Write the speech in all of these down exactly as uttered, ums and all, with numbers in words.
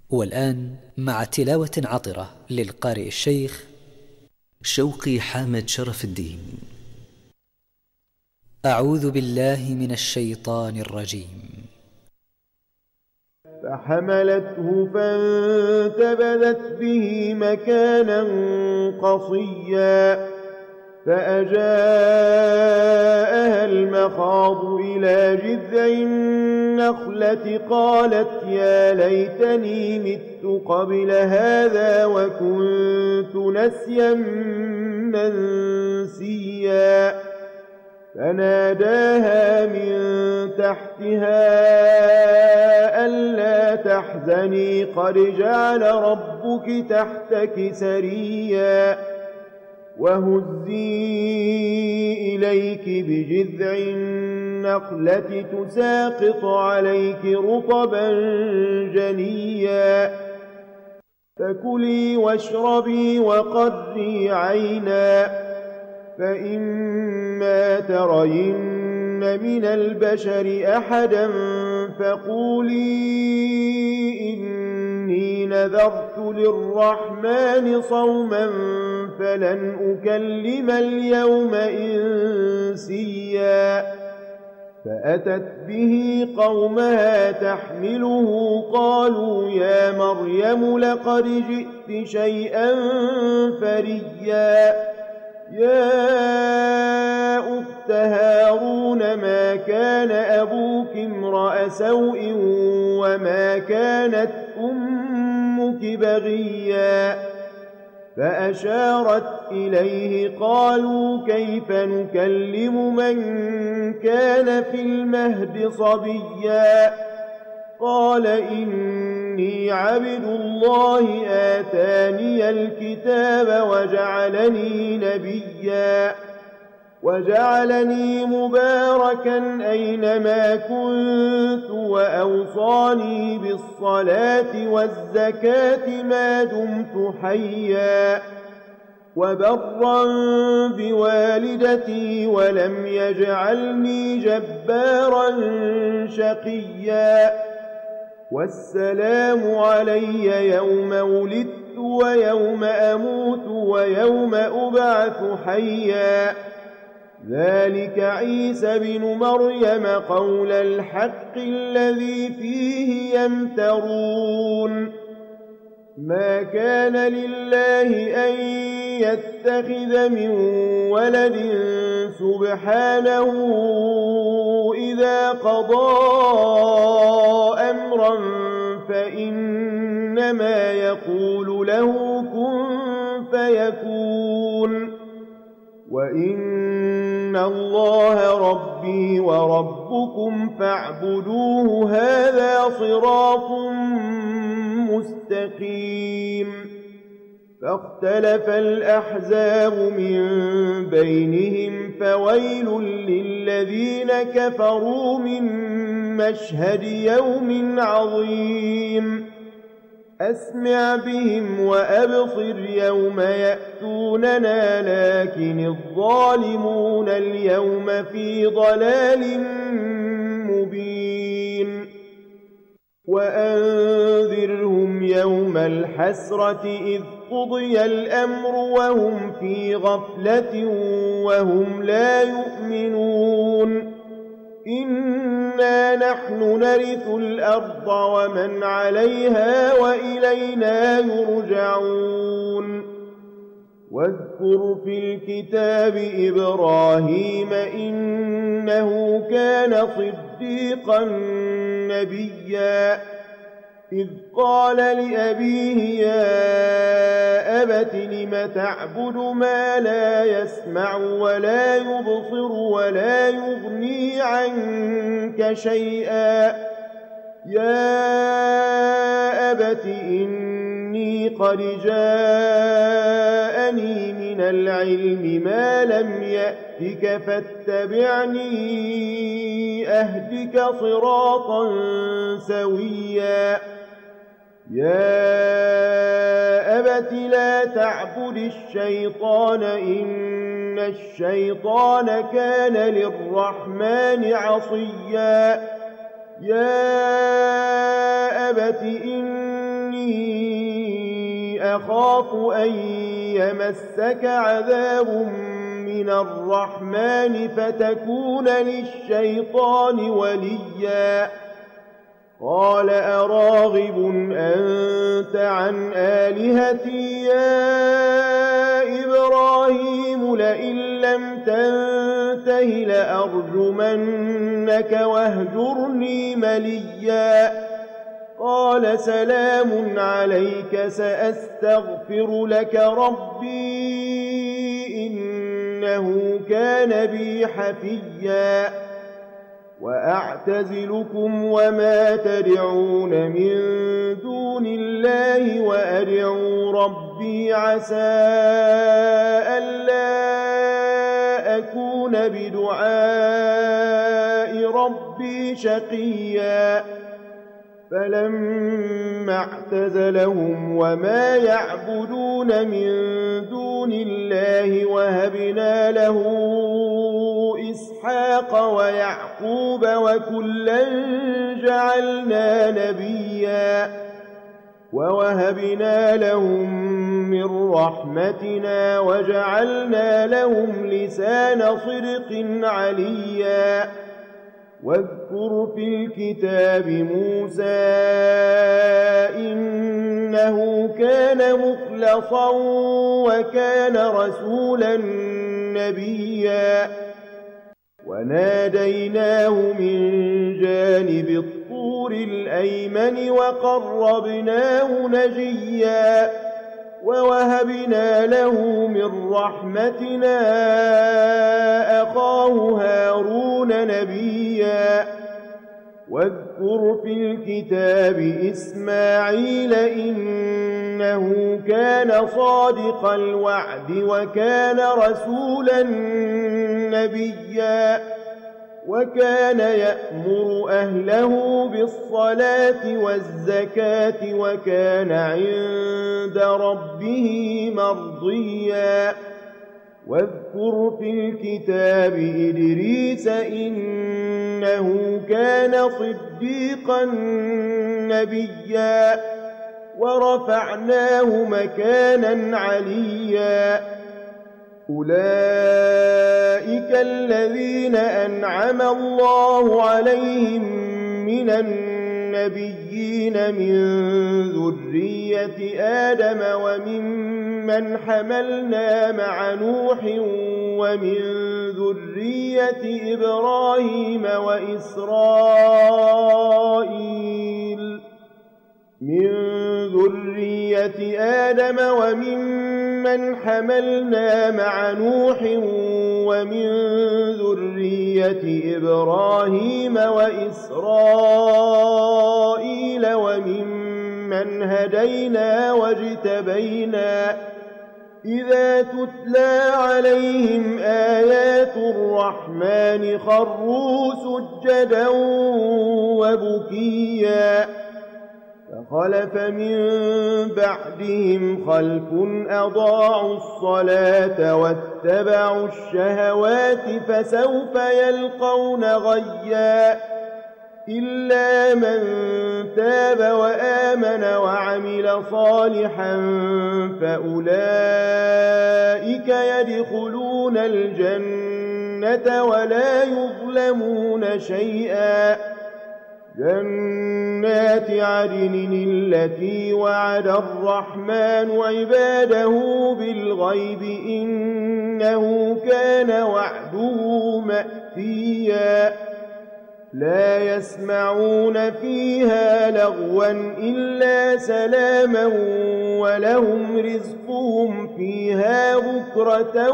والآن مع تلاوة عطرة للقارئ الشيخ شوقي حامد شرف الدين. أعوذ بالله من الشيطان الرجيم. فحملته فانتبذت به مكانا قصيا فأجاءها المخاض إلى جذع النخلة قالت يا ليتني مت قبل هذا وكنت نسيا منسيا فناداها من تحتها ألا تحزني قد جعل ربك تحتك سريا وهزي إليك بجذع النخلة تساقط عليك رطبا جنيا فكلي واشربي وقري عينا فإما ترين من البشر أحدا فقولي إني نذرت للرحمن صوما فلن أكلم اليوم إنسيا فأتت به قومها تحمله قالوا يا مريم لقد جئت شيئا فريا يا أخت هارون ما كان أبوك امرأ سوء وما كانت أمك بغيا فأشارت إليه قالوا كيف نكلم من كان في المهد صبيا قال إني عبد الله آتاني الكتاب وجعلني نبيا وجعلني مباركا أينما كنت وأوصاني بالصلاة والزكاة ما دمت حيا وبرا بوالدتي ولم يجعلني جبارا شقيا والسلام علي يوم ولدت ويوم أموت ويوم أبعث حيا ذلك عيسى بن مريم قول الحق الذي فيه يمترون ما كان لله أن يتخذ من ولد سبحانه إذا قضى أمرا فإنما يقول له كن فيكون وإن الله ربي وربكم فاعبدوه هذا صراط مستقيم فاختلف الأحزاب من بينهم فويل للذين كفروا من مشهد يوم عظيم أسمع بهم وأبصر يوم يأتوننا لكن الظالمون اليوم في ضلال مبين وأنذرهم يوم الحسرة إذ قضي الأمر وهم في غفلة وهم لا يؤمنون إنا نحن نرث الأرض ومن عليها وإلينا يرجعون واذكر في الكتاب إبراهيم إنه كان صديقا نبيا إذ قال لأبيه يا أبت لم تعبد ما لا يسمع ولا يبصر ولا يغني عنك شيئا يا أبت إني قد جاءني من العلم ما لم يأتك فاتبعني أهدك صراطا سويا يا أبت لا تعبد الشيطان إن الشيطان كان للرحمن عصيا يا أبت إني أخاف أن يمسك عذاب من الرحمن فتكون للشيطان وليا قال أراغب أنت عن آلهتي يا إبراهيم لئن لم تنته لأرجمنك واهجرني مليا قال سلام عليك سأستغفر لك ربي إنه كان بي حفيا وأعتزلكم وما تدعون من دون الله وأدعو ربي عسى ألا أكون بدعاء ربي شقيا فلما اعتزلهم وما يعبدون من دون الله وهبنا له إسحاق ويعقوب وكلا جعلنا نبيا ووهبنا لهم من رحمتنا وجعلنا لهم لسان صدق عليا واذكر في الكتاب موسى إنه كان مخلصا وكان رسولا نبيا وناديناه من جانب الطور الأيمن وقربناه نجيا ووهبنا له من رحمتنا أخاه هارون نبيا واذكر في الكتاب إسماعيل إنه كان صادق الوعد وكان رسولا نبيا وكان يأمر أهله بالصلاة والزكاة وكان عند ربه مرضيا واذكر في الكتاب إدريس إنه كان صديقا نبيا ورفعناه مكانا عليا أولئك الذين أنعم الله عليهم من النبيين من ذرية آدم وممن حملنا مع نوح ومن ذرية إبراهيم وإسرائيل من ذرية آدم وممن حملنا مع نوح ومن ذرية إبراهيم وإسرائيل وممن هدينا واجتبينا إذا تتلى عليهم آيات الرحمن خروا سجدا وبكيا فخلف من بعدهم خلف أضاعوا الصلاة واتبعوا الشهوات فسوف يلقون غيا إلا من تاب وآمن وعمل صالحا فأولئك يدخلون الجنة ولا يظلمون شيئا جنات عدن التي وعد الرحمن عباده بالغيب إنه كان وعده مأتيا لا يسمعون فيها لغوا إلا سلاما ولهم رزقهم فيها بكرة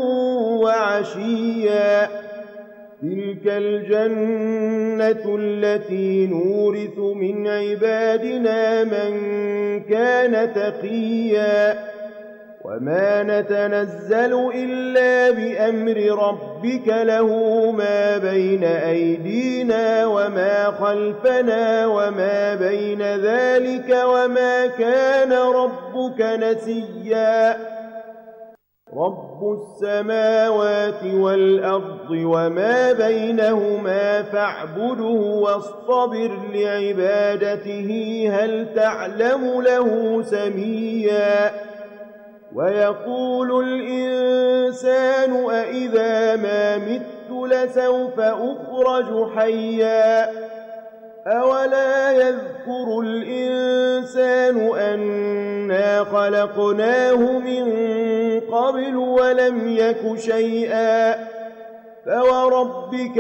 وعشيا تلك الجنة التي نورث من عبادنا من كان تقيا وما نتنزل إلا بأمر ربك له ما بين أيدينا وما خلفنا وما بين ذلك وما كان ربك نسيا رب السماوات والأرض وما بينهما فاعبده واصطبر لعبادته هل تعلم له سميا ويقول الإنسان أإذا ما مت لسوف أخرج حيا أولا يذكر الإنسان أنا خلقناه من قبل ولم يك شيئا فوربك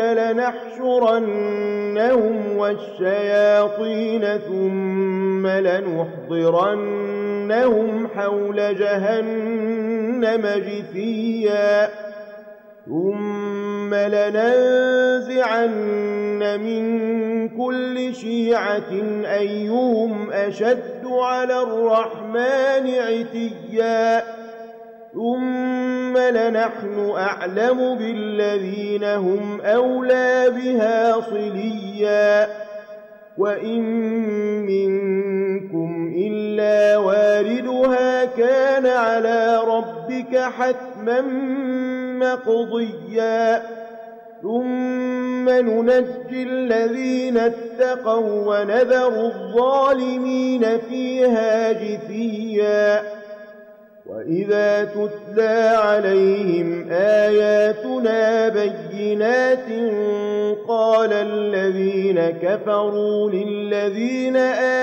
لنحشرنهم والشياطين ثم لنحضرنهم حول جهنم جثيا ثم لننزعن من كل شيعة أيهم أشد على الرحمن عتيا ثم لنحن أعلم بالذين هم أولى بها صليا وإن منكم إلا واردها كان على ربك حتما مقضيا ثم ننجي الذين اتقوا ونذر الظالمين فيها جثيا وإذا تتلى عليهم آياتنا بينات قال الذين كفروا للذين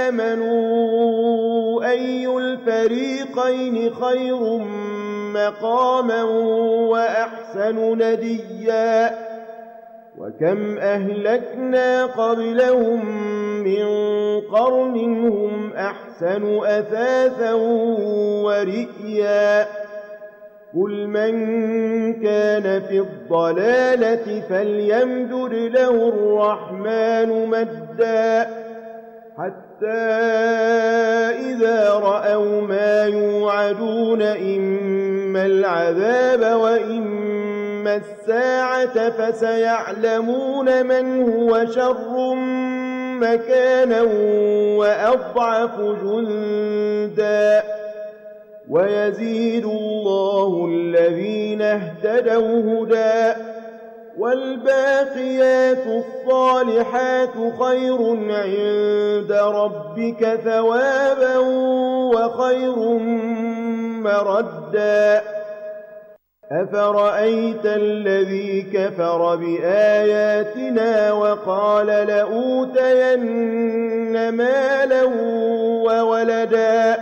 آمنوا أي الفريقين خير مقاما وأحسن نديا وكم أهلكنا قبلهم من قرن هم أحسن أثاثا ورئيا قل من كان في الضلالة فليمدد له الرحمن مدا حتى إذا رأوا ما يوعدون إما العذاب وإما الساعة فسيعلمون من هو شر مكانا وأضعف جندا ويزيد الله الذين اهتدوا هدى والباقيات الصالحات خير عند ربك ثوابا وخير مردا أفرأيت الذي كفر بآياتنا وقال لأوتين مالا وولدا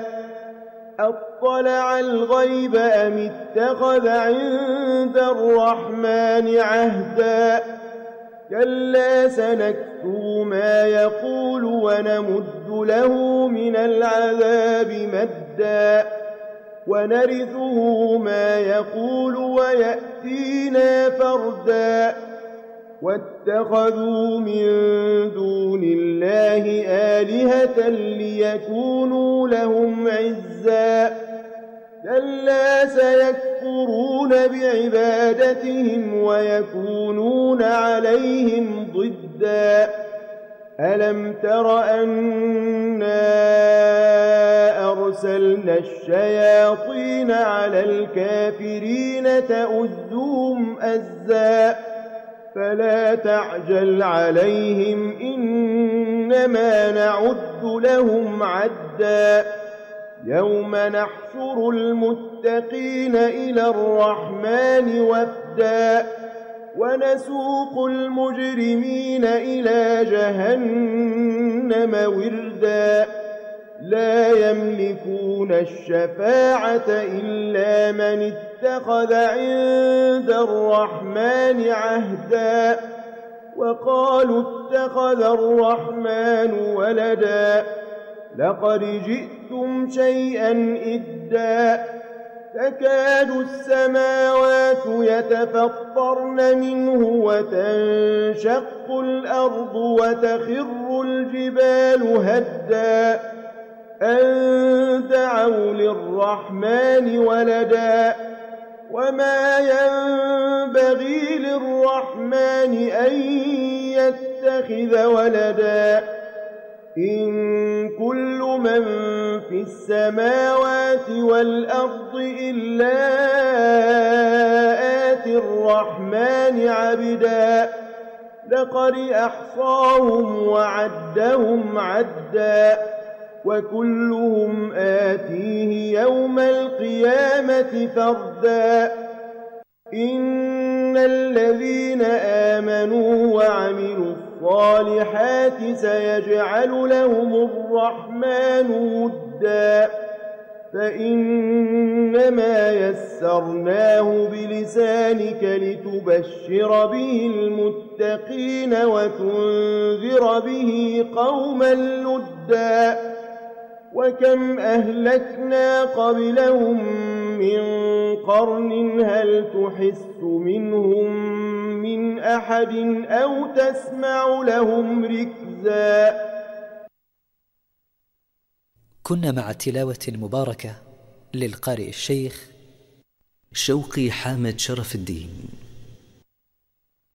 أطلع الغيب أم اتخذ عند الرحمن عهدا كلا سنكتب ما يقول ونمد له من العذاب مدا ونرثه ما يقول ويأتينا فردا واتخذوا من دون الله آلهة ليكونوا لهم عزا كلا سيكفرون بعبادتهم ويكونون عليهم ضدا ألم تر أنا أرسلنا الشياطين على الكافرين تؤزهم أزا فلا تعجل عليهم إنما نعد لهم عدا يوم نحشر المتقين إلى الرحمن وفدا ونسوق المجرمين إلى جهنم وردا لا يملكون الشفاعة إلا من اتخذ عند الرحمن عهدا وقالوا اتخذ الرحمن ولدا لقد جئتم شيئا إدا تكاد السماوات يتفطرن منه وتنشق الأرض وتخر الجبال هدا أن دعوا للرحمن ولدا وما ينبغي للرحمن أن يتخذ ولدا إن كل من في السماوات والأرض إلا آتي الرحمن عبدا لقد أحصاهم وعدهم عدا وكلهم آتيه يوم القيامة فردا إن الذين آمنوا وعملوا الصالحات سيجعل لهم الرحمن ودا فإنما يسرناه بلسانك لتبشر به المتقين وتنذر به قوما لدا وكم أهلكنا قبلهم من قرن هل تحس منهم من أحد أو تسمع لهم ركزا. كنا مع التلاوة المباركة للقارئ الشيخ شوقي حامد شرف الدين.